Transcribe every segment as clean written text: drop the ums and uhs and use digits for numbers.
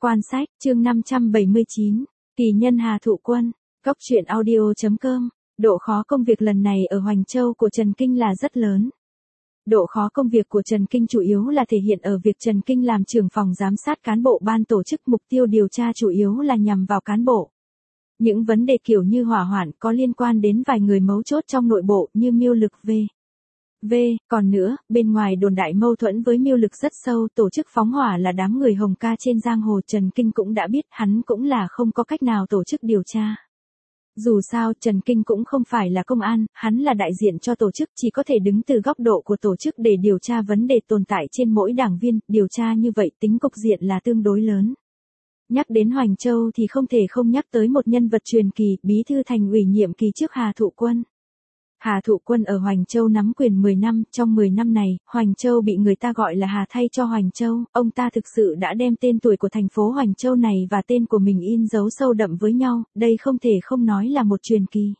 Quan sách, chương 579, kỳ nhân Hà Thụ Quân, Cốc truyện audio.com. Độ khó công việc lần này ở Hoành Châu của Trần Kinh là rất lớn. Độ khó công việc của Trần Kinh chủ yếu là thể hiện ở việc Trần Kinh làm trưởng phòng giám sát cán bộ ban tổ chức, mục tiêu điều tra chủ yếu là nhằm vào cán bộ. Những vấn đề kiểu như hỏa hoạn có liên quan đến vài người mấu chốt trong nội bộ như Miêu Lực còn nữa, bên ngoài đồn đại mâu thuẫn với Miêu Lực rất sâu, tổ chức phóng hỏa là đám người Hồng Ca trên giang hồ. Trần Kinh cũng đã biết, hắn cũng là không có cách nào tổ chức điều tra. Dù sao, Trần Kinh cũng không phải là công an, hắn là đại diện cho tổ chức, chỉ có thể đứng từ góc độ của tổ chức để điều tra vấn đề tồn tại trên mỗi đảng viên, điều tra như vậy tính cục diện là tương đối lớn. Nhắc đến Hoành Châu thì không thể không nhắc tới một nhân vật truyền kỳ, bí thư thành ủy nhiệm kỳ trước Hà Thụ Quân. Hà Thụ Quân ở Hoành Châu nắm quyền 10 năm, trong 10 năm này, Hoành Châu bị người ta gọi là Hà thay cho Hoành Châu, ông ta thực sự đã đem tên tuổi của thành phố Hoành Châu này và tên của mình in dấu sâu đậm với nhau, đây không thể không nói là một truyền kỳ.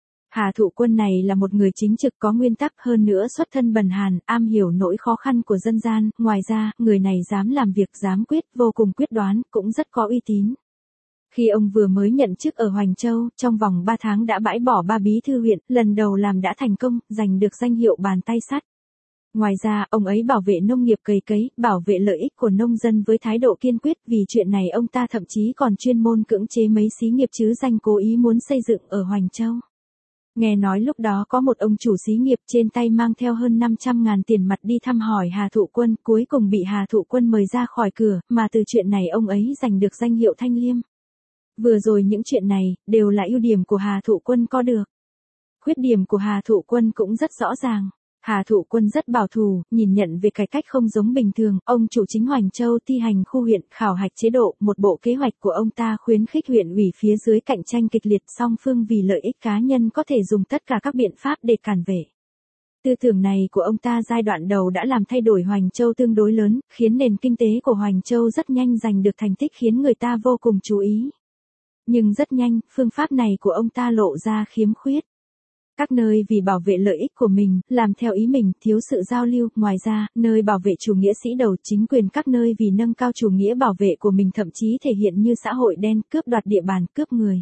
Hà Thụ Quân này là một người chính trực có nguyên tắc, hơn nữa xuất thân bần hàn, am hiểu nỗi khó khăn của dân gian, ngoài ra, người này dám làm việc, dám quyết, vô cùng quyết đoán, cũng rất có uy tín. Khi ông vừa mới nhận chức ở Hoành Châu, trong vòng 3 tháng đã bãi bỏ 3 bí thư huyện, lần đầu làm đã thành công, giành được danh hiệu bàn tay sắt. Ngoài ra, ông ấy bảo vệ nông nghiệp cày cấy, bảo vệ lợi ích của nông dân với thái độ kiên quyết, vì chuyện này ông ta thậm chí còn chuyên môn cưỡng chế mấy xí nghiệp chứ danh cố ý muốn xây dựng ở Hoành Châu. Nghe nói lúc đó có một ông chủ xí nghiệp trên tay mang theo hơn 500.000 tiền mặt đi thăm hỏi Hà Thụ Quân, cuối cùng bị Hà Thụ Quân mời ra khỏi cửa, mà từ chuyện này ông ấy giành được danh hiệu Thanh Liêm. Vừa rồi những chuyện này, đều là ưu điểm của Hà Thụ Quân có được. Khuyết điểm của Hà Thụ Quân cũng rất rõ ràng. Hà Thụ Quân rất bảo thủ, nhìn nhận về cải cách không giống bình thường, ông chủ chính Hoành Châu thi hành khu huyện, khảo hạch chế độ, một bộ kế hoạch của ông ta khuyến khích huyện ủy phía dưới cạnh tranh kịch liệt, song phương vì lợi ích cá nhân có thể dùng tất cả các biện pháp để cản về. Tư tưởng này của ông ta giai đoạn đầu đã làm thay đổi Hoành Châu tương đối lớn, khiến nền kinh tế của Hoành Châu rất nhanh giành được thành tích khiến người ta vô cùng chú ý. Nhưng rất nhanh, phương pháp này của ông ta lộ ra khiếm khuyết. Các nơi vì bảo vệ lợi ích của mình, làm theo ý mình, thiếu sự giao lưu. Ngoài ra, nơi bảo vệ chủ nghĩa sĩ đầu chính quyền các nơi vì nâng cao chủ nghĩa bảo vệ của mình thậm chí thể hiện như xã hội đen, cướp đoạt địa bàn, cướp người.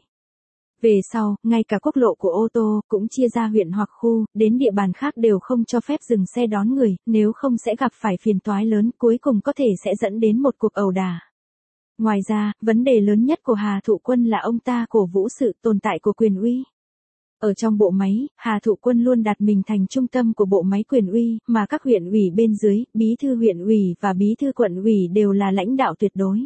Về sau, ngay cả quốc lộ của ô tô, cũng chia ra huyện hoặc khu, đến địa bàn khác đều không cho phép dừng xe đón người, nếu không sẽ gặp phải phiền toái lớn, cuối cùng có thể sẽ dẫn đến một cuộc ẩu đả. Ngoài ra, vấn đề lớn nhất của Hà Thụ Quân là ông ta cổ vũ sự tồn tại của quyền uy. Ở trong bộ máy, Hà Thụ Quân luôn đặt mình thành trung tâm của bộ máy quyền uy, mà các huyện ủy bên dưới, bí thư huyện ủy và bí thư quận ủy đều là lãnh đạo tuyệt đối.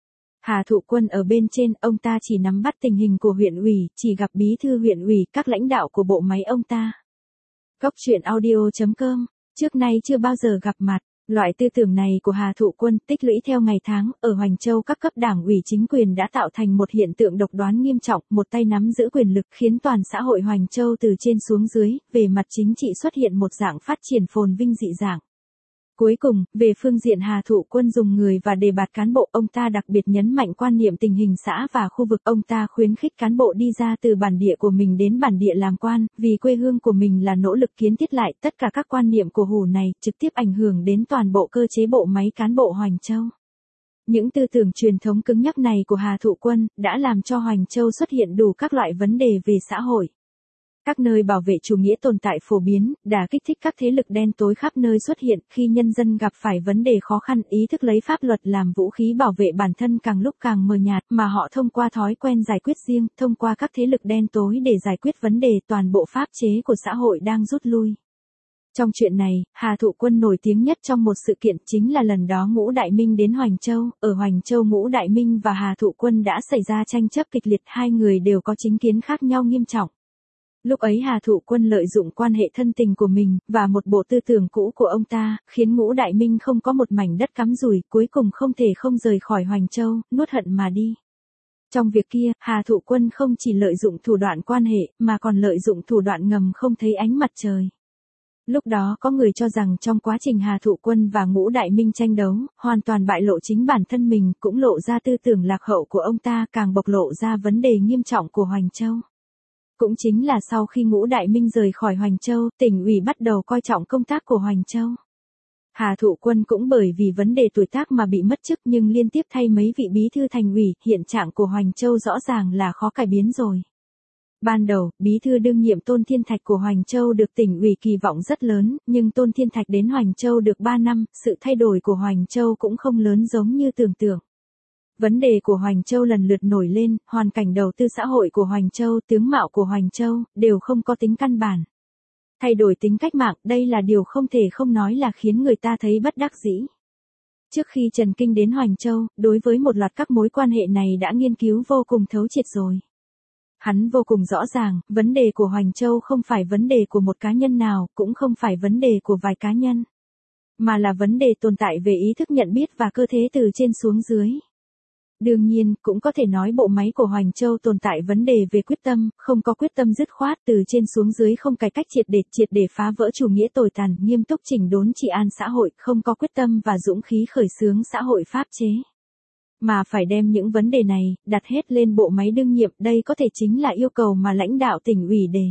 Hà Thụ Quân ở bên trên, ông ta chỉ nắm bắt tình hình của huyện ủy, chỉ gặp bí thư huyện ủy, các lãnh đạo của bộ máy ông ta. Cốc truyện audio.com, trước nay chưa bao giờ gặp mặt. Loại tư tưởng này của Hà Thụ Quân tích lũy theo ngày tháng, ở Hoành Châu các cấp đảng ủy chính quyền đã tạo thành một hiện tượng độc đoán nghiêm trọng, một tay nắm giữ quyền lực khiến toàn xã hội Hoành Châu từ trên xuống dưới, về mặt chính trị xuất hiện một dạng phát triển phồn vinh dị dạng. Cuối cùng, về phương diện Hà Thụ Quân dùng người và đề bạt cán bộ, ông ta đặc biệt nhấn mạnh quan niệm tình hình xã và khu vực, ông ta khuyến khích cán bộ đi ra từ bản địa của mình đến bản địa làm quan, vì quê hương của mình là nỗ lực kiến thiết lại, tất cả các quan niệm cổ hủ này trực tiếp ảnh hưởng đến toàn bộ cơ chế bộ máy cán bộ Hoành Châu. Những tư tưởng truyền thống cứng nhắc này của Hà Thụ Quân đã làm cho Hoành Châu xuất hiện đủ các loại vấn đề về xã hội. Các nơi bảo vệ chủ nghĩa tồn tại phổ biến, đã kích thích các thế lực đen tối khắp nơi xuất hiện, khi nhân dân gặp phải vấn đề khó khăn, ý thức lấy pháp luật làm vũ khí bảo vệ bản thân càng lúc càng mờ nhạt, mà họ thông qua thói quen giải quyết riêng, thông qua các thế lực đen tối để giải quyết vấn đề, toàn bộ pháp chế của xã hội đang rút lui. Trong chuyện này, Hà Thụ Quân nổi tiếng nhất trong một sự kiện chính là lần đó Ngũ Đại Minh đến Hoành Châu, ở Hoành Châu Ngũ Đại Minh và Hà Thụ Quân đã xảy ra tranh chấp kịch liệt, hai người đều có chính kiến khác nhau nghiêm trọng. Lúc ấy Hà Thụ Quân lợi dụng quan hệ thân tình của mình, và một bộ tư tưởng cũ của ông ta, khiến Ngũ Đại Minh không có một mảnh đất cắm rủi, cuối cùng không thể không rời khỏi Hoành Châu, nuốt hận mà đi. Trong việc kia, Hà Thụ Quân không chỉ lợi dụng thủ đoạn quan hệ, mà còn lợi dụng thủ đoạn ngầm không thấy ánh mặt trời. Lúc đó có người cho rằng trong quá trình Hà Thụ Quân và Ngũ Đại Minh tranh đấu, hoàn toàn bại lộ chính bản thân mình, cũng lộ ra tư tưởng lạc hậu của ông ta, càng bộc lộ ra vấn đề nghiêm trọng của Hoành Châu. Cũng chính là sau khi Ngũ Đại Minh rời khỏi Hoành Châu, tỉnh ủy bắt đầu coi trọng công tác của Hoành Châu. Hà Thụ Quân cũng bởi vì vấn đề tuổi tác mà bị mất chức nhưng liên tiếp thay mấy vị bí thư thành ủy, hiện trạng của Hoành Châu rõ ràng là khó cải biến rồi. Ban đầu, bí thư đương nhiệm Tôn Thiên Thạch của Hoành Châu được tỉnh ủy kỳ vọng rất lớn, nhưng Tôn Thiên Thạch đến Hoành Châu được 3 năm, sự thay đổi của Hoành Châu cũng không lớn giống như tưởng tượng. Vấn đề của Hoành Châu lần lượt nổi lên, hoàn cảnh đầu tư xã hội của Hoành Châu, tướng mạo của Hoành Châu, đều không có tính căn bản. Thay đổi tính cách mạng, đây là điều không thể không nói là khiến người ta thấy bất đắc dĩ. Trước khi Trần Kinh đến Hoành Châu, đối với một loạt các mối quan hệ này đã nghiên cứu vô cùng thấu triệt rồi. Hắn vô cùng rõ ràng, vấn đề của Hoành Châu không phải vấn đề của một cá nhân nào, cũng không phải vấn đề của vài cá nhân, mà là vấn đề tồn tại về ý thức nhận biết và cơ thế từ trên xuống dưới. Đương nhiên, cũng có thể nói bộ máy của Hoành Châu tồn tại vấn đề về quyết tâm, không có quyết tâm dứt khoát từ trên xuống dưới, không cải cách triệt để phá vỡ chủ nghĩa tồi tàn, nghiêm túc chỉnh đốn trị an xã hội, không có quyết tâm và dũng khí khởi xướng xã hội pháp chế. Mà phải đem những vấn đề này, đặt hết lên bộ máy đương nhiệm, đây có thể chính là yêu cầu mà lãnh đạo tỉnh ủy đề.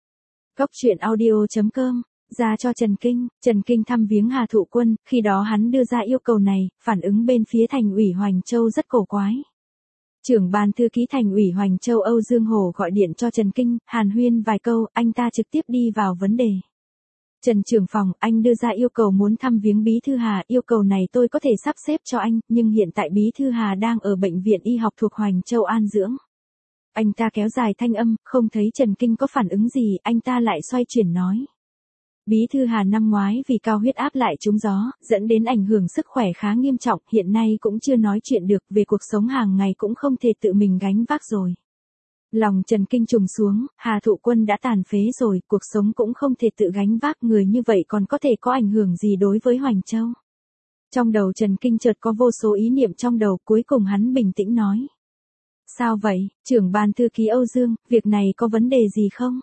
Cốc.audio.com ra cho Trần Kinh thăm viếng Hà Thụ Quân, khi đó hắn đưa ra yêu cầu này, phản ứng bên phía thành ủy Hoành Châu rất cổ quái. Trưởng ban thư ký thành ủy Hoành Châu Âu Dương Hổ gọi điện cho Trần Kinh, hàn huyên vài câu, anh ta trực tiếp đi vào vấn đề. Trần trưởng phòng, anh đưa ra yêu cầu muốn thăm viếng Bí thư Hà, yêu cầu này tôi có thể sắp xếp cho anh, nhưng hiện tại Bí thư Hà đang ở bệnh viện y học thuộc Hoành Châu an dưỡng. Anh ta kéo dài thanh âm, không thấy Trần Kinh có phản ứng gì, anh ta lại xoay chuyển nói. Bí thư Hà năm ngoái vì cao huyết áp lại trúng gió, dẫn đến ảnh hưởng sức khỏe khá nghiêm trọng, hiện nay cũng chưa nói chuyện được, về cuộc sống hàng ngày cũng không thể tự mình gánh vác rồi. Lòng Trần Kinh trùng xuống, Hà Thụ Quân đã tàn phế rồi, cuộc sống cũng không thể tự gánh vác, người như vậy còn có thể có ảnh hưởng gì đối với Hoành Châu. Trong đầu Trần Kinh chợt có vô số ý niệm trong đầu, cuối cùng hắn bình tĩnh nói. Sao vậy, trưởng ban thư ký Âu Dương, việc này có vấn đề gì không?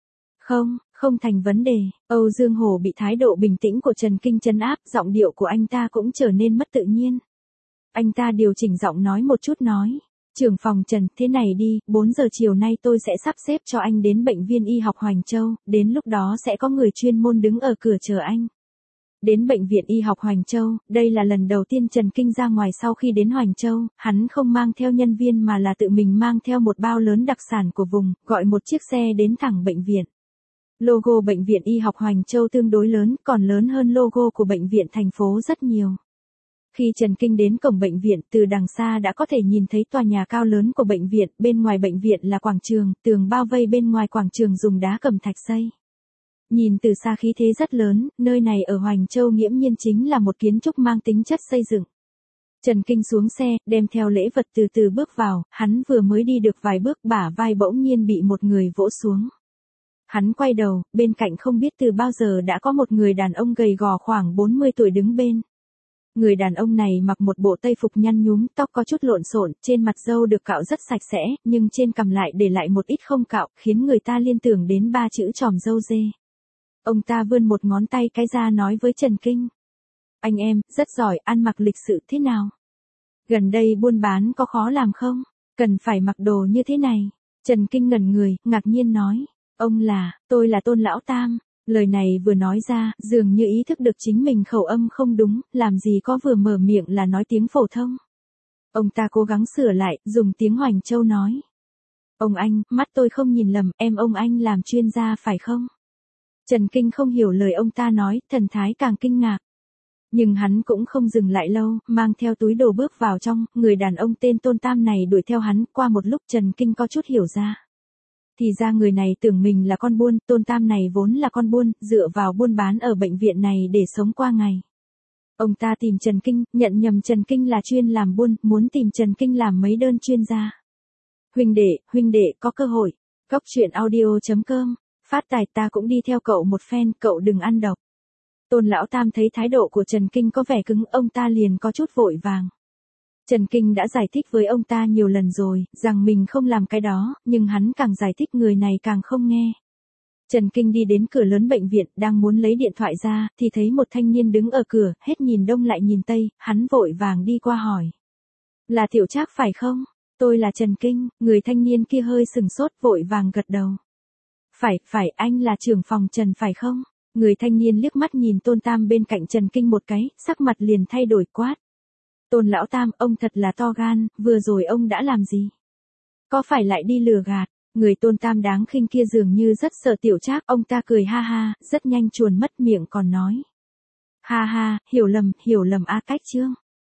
Không thành vấn đề. Âu Dương Hổ bị thái độ bình tĩnh của Trần Kinh trấn áp, giọng điệu của anh ta cũng trở nên mất tự nhiên. Anh ta điều chỉnh giọng nói một chút nói. Trưởng phòng Trần, thế này đi, 4 giờ chiều nay tôi sẽ sắp xếp cho anh đến bệnh viện y học Hoành Châu, đến lúc đó sẽ có người chuyên môn đứng ở cửa chờ anh. Đến bệnh viện y học Hoành Châu, đây là lần đầu tiên Trần Kinh ra ngoài sau khi đến Hoành Châu, hắn không mang theo nhân viên mà là tự mình mang theo một bao lớn đặc sản của vùng, gọi một chiếc xe đến thẳng bệnh viện. Logo bệnh viện y học Hoành Châu tương đối lớn, còn lớn hơn logo của bệnh viện thành phố rất nhiều. Khi Trần Kinh đến cổng bệnh viện, từ đằng xa đã có thể nhìn thấy tòa nhà cao lớn của bệnh viện, bên ngoài bệnh viện là quảng trường, tường bao vây bên ngoài quảng trường dùng đá cẩm thạch xây. Nhìn từ xa khí thế rất lớn, nơi này ở Hoành Châu nghiễm nhiên chính là một kiến trúc mang tính chất xây dựng. Trần Kinh xuống xe, đem theo lễ vật từ từ bước vào, hắn vừa mới đi được vài bước bả vai bỗng nhiên bị một người vỗ xuống. Hắn quay đầu, bên cạnh không biết từ bao giờ đã có một người đàn ông gầy gò khoảng 40 tuổi đứng bên. Người đàn ông này mặc một bộ tây phục nhăn nhúm, tóc có chút lộn xộn, trên mặt râu được cạo rất sạch sẽ, nhưng trên cằm lại để lại một ít không cạo, khiến người ta liên tưởng đến 3 chữ tròm râu dê. Ông ta vươn một ngón tay cái ra nói với Trần Kinh. Anh em, rất giỏi, ăn mặc lịch sự thế nào? Gần đây buôn bán có khó làm không? Cần phải mặc đồ như thế này. Trần Kinh ngẩn người, ngạc nhiên nói. Tôi là Tôn Lão Tam. Lời này vừa nói ra, dường như ý thức được chính mình khẩu âm không đúng, làm gì có vừa mở miệng là nói tiếng phổ thông. Ông ta cố gắng sửa lại, dùng tiếng Hoành Châu nói. Ông anh, mắt tôi không nhìn lầm, ông anh làm chuyên gia phải không? Trần Kinh không hiểu lời ông ta nói, thần thái càng kinh ngạc. Nhưng hắn cũng không dừng lại lâu, mang theo túi đồ bước vào trong, người đàn ông tên Tôn Tam này đuổi theo hắn, qua một lúc Trần Kinh có chút hiểu ra. Thì ra người này tưởng mình là con buôn, Tôn Tam này vốn là con buôn, dựa vào buôn bán ở bệnh viện này để sống qua ngày. Ông ta tìm Trần Kinh, nhận nhầm Trần Kinh là chuyên làm buôn, muốn tìm Trần Kinh làm mấy đơn chuyên gia. Huynh đệ, có cơ hội. Cốc.audio.com phát tài ta cũng đi theo cậu một phen, cậu đừng ăn độc. Tôn Lão Tam thấy thái độ của Trần Kinh có vẻ cứng, ông ta liền có chút vội vàng. Trần Kinh đã giải thích với ông ta nhiều lần rồi, rằng mình không làm cái đó, nhưng hắn càng giải thích người này càng không nghe. Trần Kinh đi đến cửa lớn bệnh viện, đang muốn lấy điện thoại ra, thì thấy một thanh niên đứng ở cửa, hết nhìn đông lại nhìn tây, hắn vội vàng đi qua hỏi. Là Tiểu Trác phải không? Tôi là Trần Kinh, người thanh niên kia hơi sừng sốt vội vàng gật đầu. Phải, anh là trưởng phòng Trần phải không? Người thanh niên liếc mắt nhìn Tôn Tam bên cạnh Trần Kinh một cái, sắc mặt liền thay đổi quát. Tôn lão tam, ông thật là to gan, vừa rồi ông đã làm gì? Có phải lại đi lừa gạt? Người Tôn Tam đáng khinh kia dường như rất sợ Tiểu Trác, ông ta cười ha ha, rất nhanh chuồn mất miệng còn nói. Ha ha, hiểu lầm a Cách Trương.